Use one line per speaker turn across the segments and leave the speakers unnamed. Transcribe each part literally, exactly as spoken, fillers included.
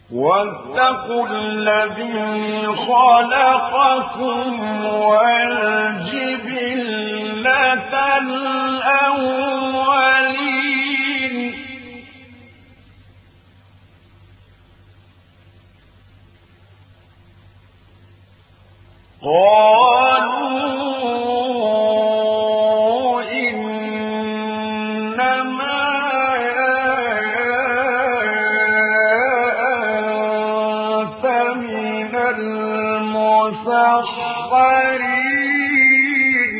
واتقوا الذي خلقكم والجبلة الأولين قالوا إنما أنت من المسحرين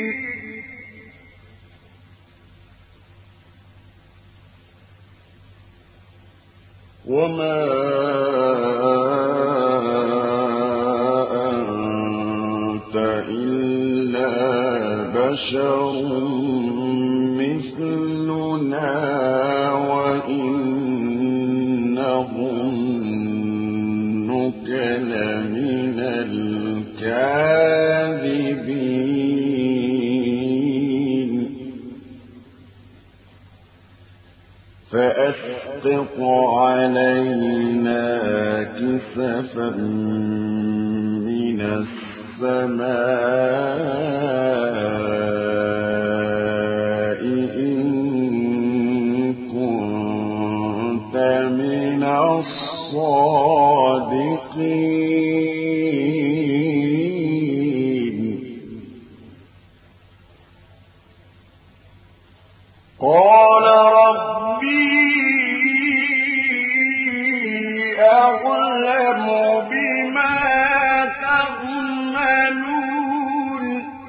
وما بشر مثلنا وإن نظنك لمن الكاذبين فأسقط علينا كسفا من السماء إن كنت من الصادقين قال ربي أعلم بما تعملون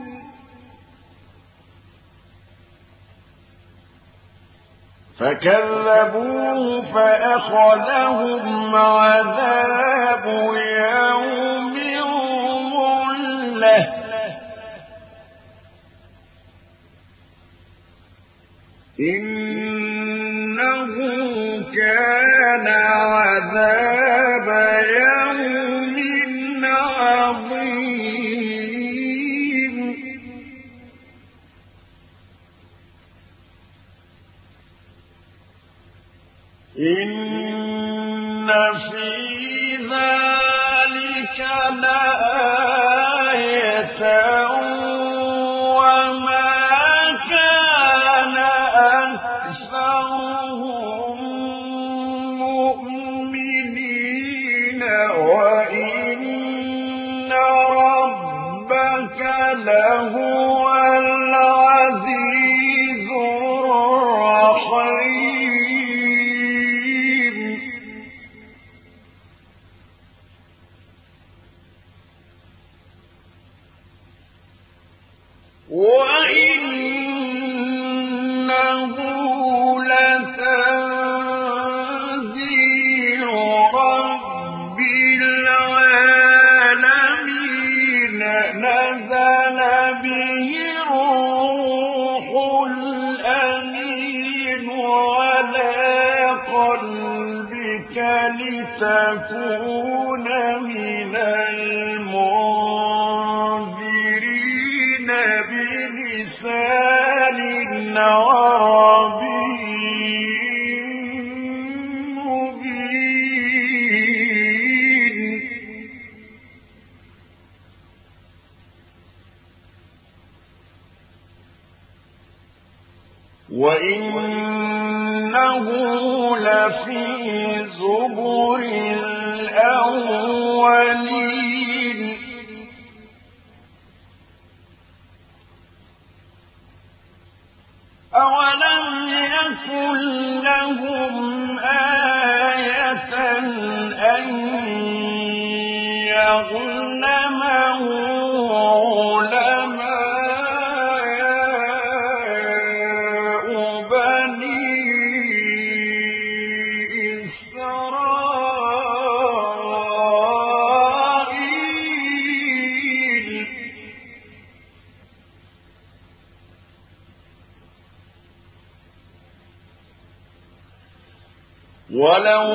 فكذبوه فأخذهم عذاب يوم الظلة إنه كان عذاب يوم عظيم إن في ذلك لآية وما كان أكثرهم مؤمنين وإن ربك لهو العزيز الرحيم وإنه لتنزيل رب العالمين نزل به الروح الأمين على قلبك لتكون من المنذرين بلسان عربي مبين وإنه لفي زبر الأولين أولم يكن لهم آية أن يعلمه علماء بني إسرائيل ولو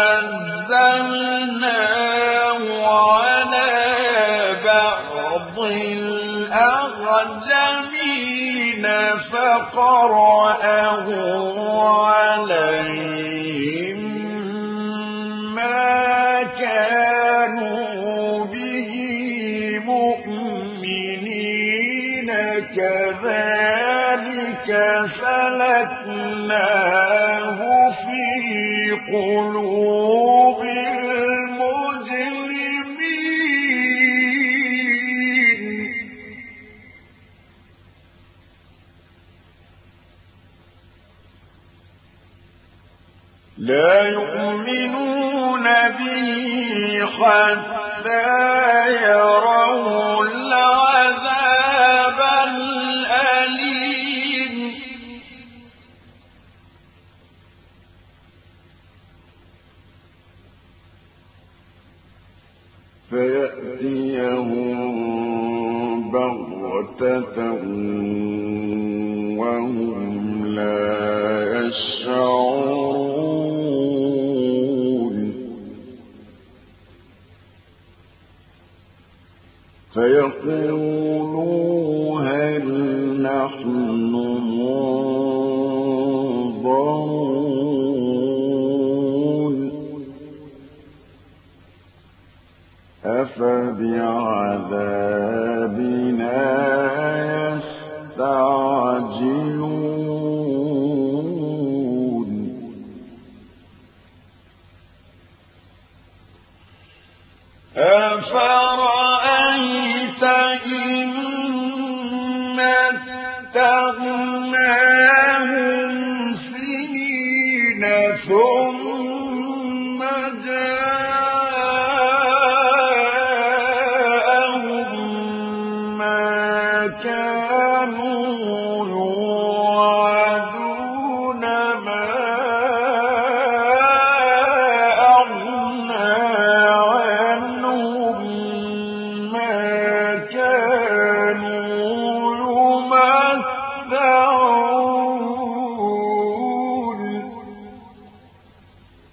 نزلناه على بعض الأعجمين فقرأه عليهم ما كانوا به مؤمنين كذلك سلكناه في قلوب المجرمين لا يؤمنون به حتى يروا العذاب الأليم فيأتيهم بغتة وهم لا يشعرون فيقولوا هل نحن منظرون أفبعذابنا يستعجلون أفرأيت إن متعناهم سنين ثم جاءهم ما كانوا يوعدون ما أغنى عنهم ما